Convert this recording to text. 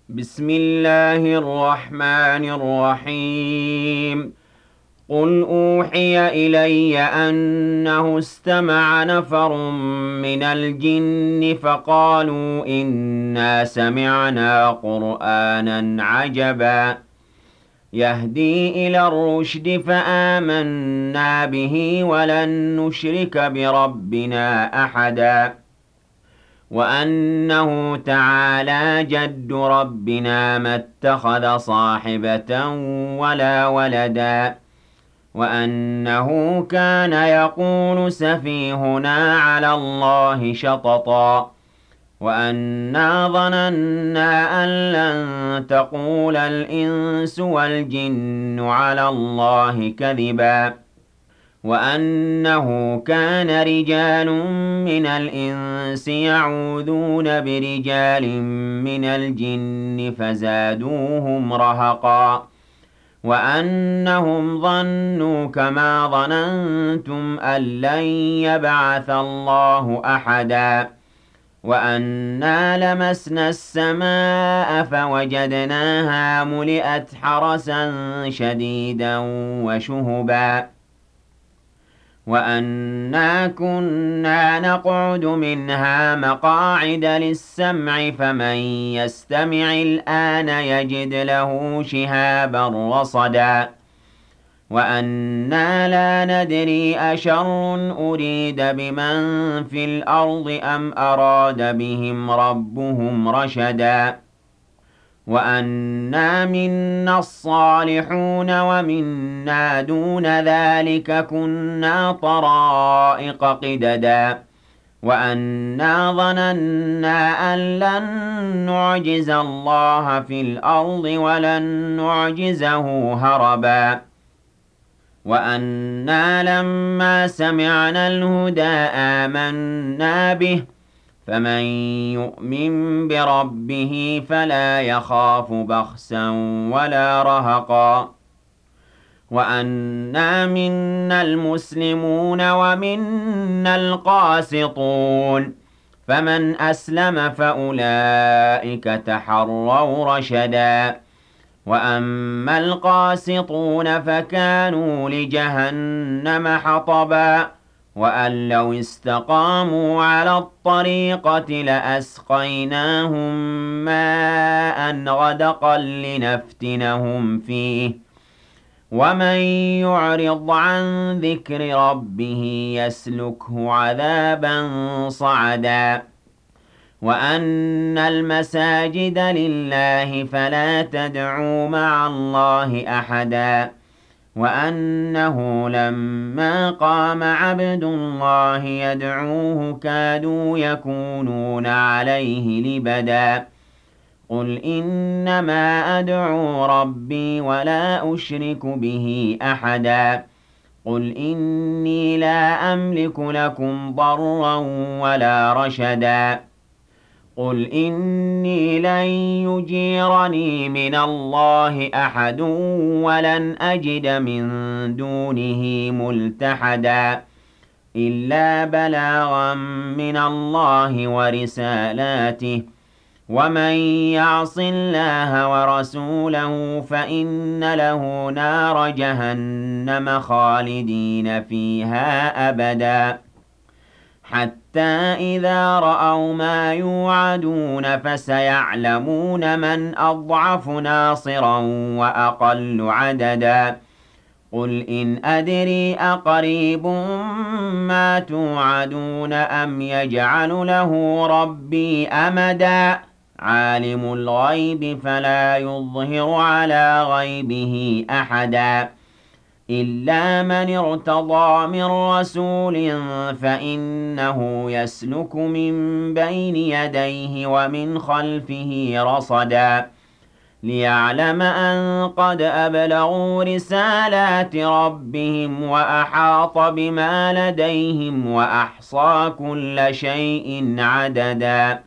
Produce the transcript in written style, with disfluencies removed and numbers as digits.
بسم الله الرحمن الرحيم. قل أوحي إلي أنه استمع نفر من الجن فقالوا إنا سمعنا قرآنا عجبا يهدي إلى الرشد فآمنا به ولن نشرك بربنا أحدا وأنه تعالى جد ربنا ما اتخذ صاحبة ولا ولدا وأنه كان يقول سفيهنا على الله شططا وأنا ظننا أن لن تقول الإنس والجن على الله كذبا وأنه كان رجال من الإنس يعوذون برجال من الجن فزادوهم رهقا وأنهم ظنوا كما ظننتم أن لن يبعث الله أحدا وأنا لمسنا السماء فوجدناها ملئت حرسا شديدا وشهبا وأنا كنا نقعد منها مقاعد للسمع فمن يستمع الآن يجد له شهابا رصدا وأنا لا ندري أشر أريد بمن في الأرض أم أراد بهم ربهم رشدا وأنا منا الصالحون ومنا دون ذلك كنا طرائق قددا وأنا ظننا أن لن نعجز الله في الأرض ولن نعجزه هربا وأنا لما سمعنا الهدى آمنا به فمن يؤمن بربه فلا يخاف بخسا ولا رهقا وأنا منا المسلمون ومنا القاسطون فمن أسلم فأولئك تحروا رشدا وأما القاسطون فكانوا لجهنم حطبا وأن لو استقاموا على الطريقة لأسقيناهم ماء غدقا لنفتنهم فيه ومن يعرض عن ذكر ربه يسلكه عذابا صعدا وأن المساجد لله فلا تدعوا مع الله أحدا وأنه لما قام عبد الله يدعوه كادوا يكونون عليه لبدا قل إنما أدعو ربي ولا أشرك به أحدا قل إني لا أملك لكم ضرا ولا رشدا قل إني لن يجيرني من الله أحد ولن أجد من دونه ملتحدا إلا بلاغا من الله ورسالاته ومن يعص الله ورسوله فإن له نار جهنم خالدين فيها أبدا حتى إذا رأوا ما يوعدون فسيعلمون من أضعف ناصرا وأقل عددا قل إن أدري أقريب ما توعدون أم يجعل له ربي أمدا عالم الغيب فلا يظهر على غيبه أحدا إلا من ارتضى من رسول فإنه يسلك من بين يديه ومن خلفه رصدا ليعلم أن قد أبلغوا رسالات ربهم وأحاط بما لديهم وأحصى كل شيء عددا